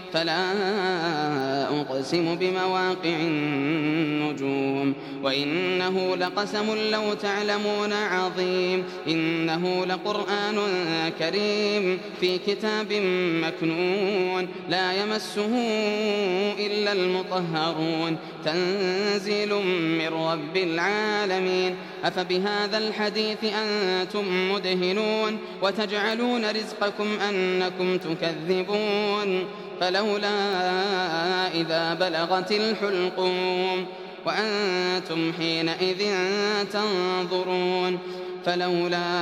فلا أقسم بمواقع النجوم وإنه لقسم لو تعلمون عظيم إنه لقرآن كريم في كتاب مكنون لا يمسه إلا المطهرون تنزيل من رب العالمين أفبهذا الحديث أنتم مدهنون وتجعلون رزقكم أنكم تكذبون فلولا إذا بلغت الحلقوم وأنتم حينئذ تنظرون فلولا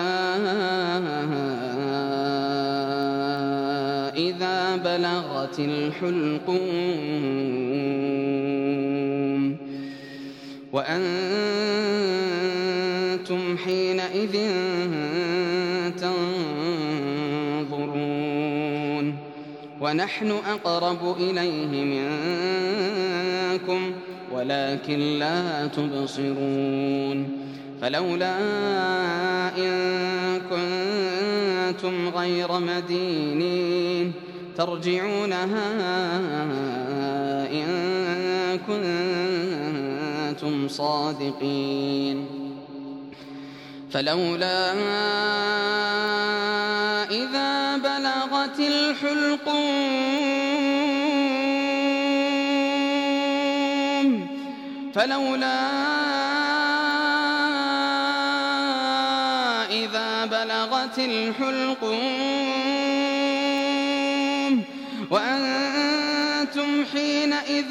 إذا بلغت الحلقوم وأنتم حينئذ تنظرون ونحن أقرب إليه منكم ولكن لا تبصرون فلولا إن كنتم غير مدينين ترجعونها إن كنتم صادقين فلولا إذا بلغت الحلقوم فلولا إذا بلغت الحلقوم وأنتم حينئذ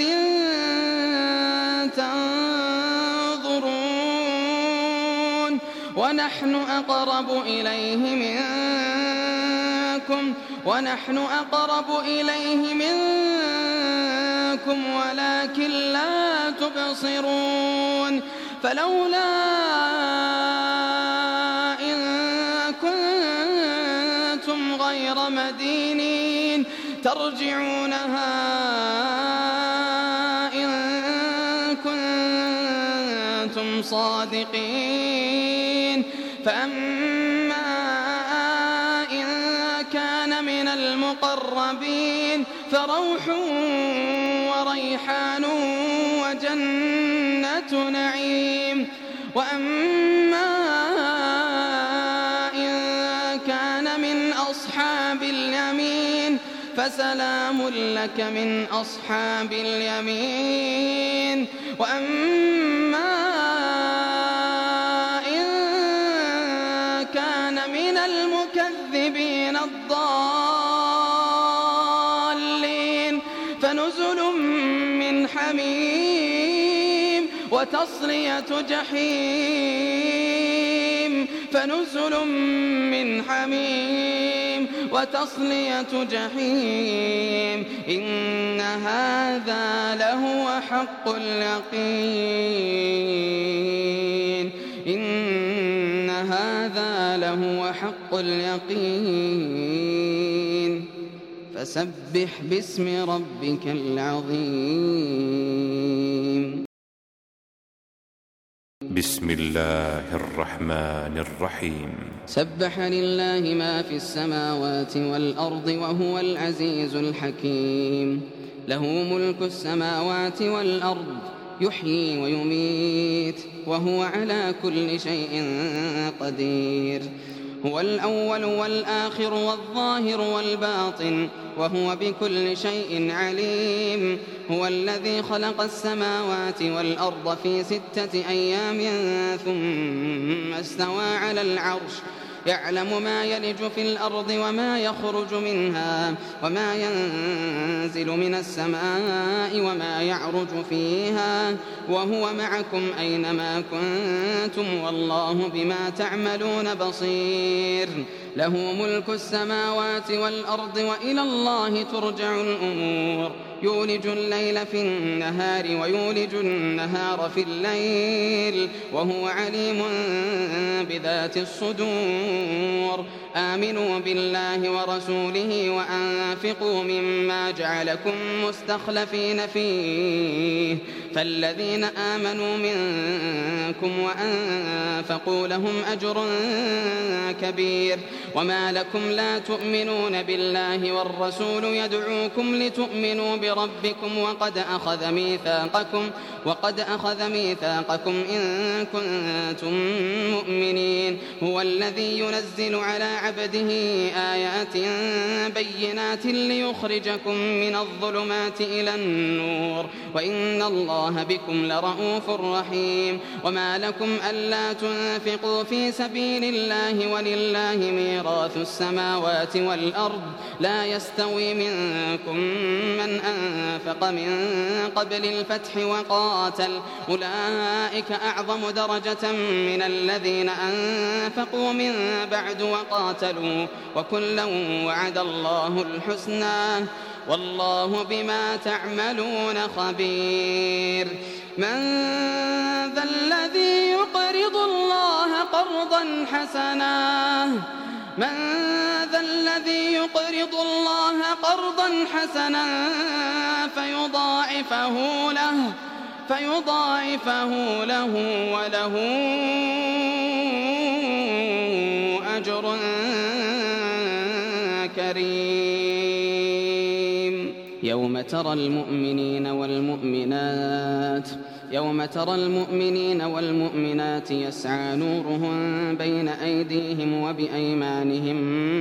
تنظرون ونحن أقرب إليه منكم ولكن لا تبصرون فلولا إن كنتم غير مدينين ترجعونها إن كنتم صادقين فأما إن كان من المقربين فروح وريحان وجنة نعيم وأما إن كان من أصحاب اليمين فسلام لك من أصحاب اليمين وأما إن كان من المكذبين الضالين فنزل من حميم وتصلية جحيم إن هذا لهو حق اليقين فسبح باسم ربك العظيم بسم الله الرحمن الرحيم سبح لله ما في السماوات والأرض وهو العزيز الحكيم له ملك السماوات والأرض يحيي ويميت وهو على كل شيء قدير هو الأول والآخر والظاهر والباطن وهو بكل شيء عليم هو الذي خلق السماوات والأرض في 6 أيام ثم استوى على العرش يعلم ما يلج في الأرض وما يخرج منها وما ينزل من السماء وما يعرج فيها وهو معكم أينما كنتم والله بما تعملون بصير له ملك السماوات والأرض وإلى الله ترجع الأمور يولج الليل في النهار ويولج النهار في الليل وهو عليم بذات الصدور آمنوا بالله ورسوله وأنفقوا مما جعلكم مستخلفين فيه فالذين آمنوا منكم وأنفقوا لهم أجر كبير وما لكم لا تؤمنون بالله والرسول يدعوكم لتؤمنوا بربكم وقد أخذ ميثاقكم إن كنتم مؤمنين هو الذي ينزل على عبده آيات بينات ليخرجكم من الظلمات إلى النور وإن الله بكم لرؤوف رحيم وما لكم ألا تنفقوا في سبيل الله ولله ميراث السماوات والأرض لا يستوي منكم من أنفق من قبل الفتح وقاتل أولئك أعظم درجة من الذين أنفقوا من بعد وقاتلوا وكلا وعد الله الحسنى والله بما تعملون خبير من ذا الذي يقرض الله قرضا حسنا فيضاعفه له وله أجر كريم يوم ترى المؤمنين والمؤمنات يسعى نورهم بين أيديهم وبأيمانهم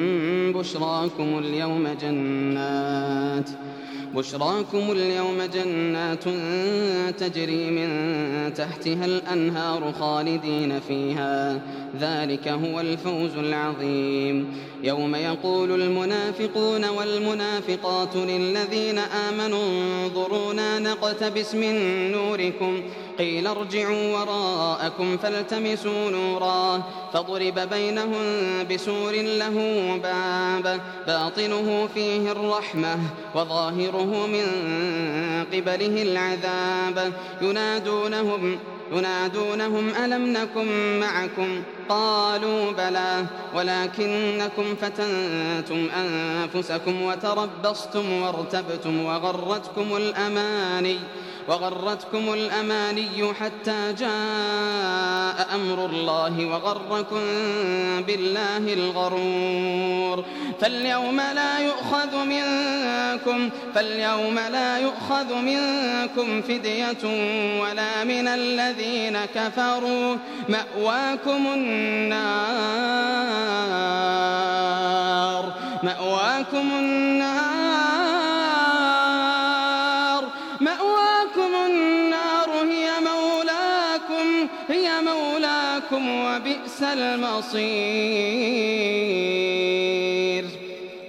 بشراكم اليوم جنات تجري من تحتها الأنهار خالدين فيها ذلك هو الفوز العظيم يوم يقول المنافقون والمنافقات للذين آمنوا انظرونا نقتبس من نوركم قيل ارجعوا وراءكم فالتمسوا نورا فضرب بينهم بسور له باب باطنه فيه الرحمة وظاهره من قبله العذاب ينادونهم ألم نكن معكم قالوا بلى ولكنكم فتنتم أنفسكم وتربصتم وارتبتم وغرتكم الأماني حتى جاء أمر الله وغركم بالله الغرور فاليوم لا يؤخذ منكم فدية ولا من الذين كفروا مأواكم النار هي مولاكم وبئس المصير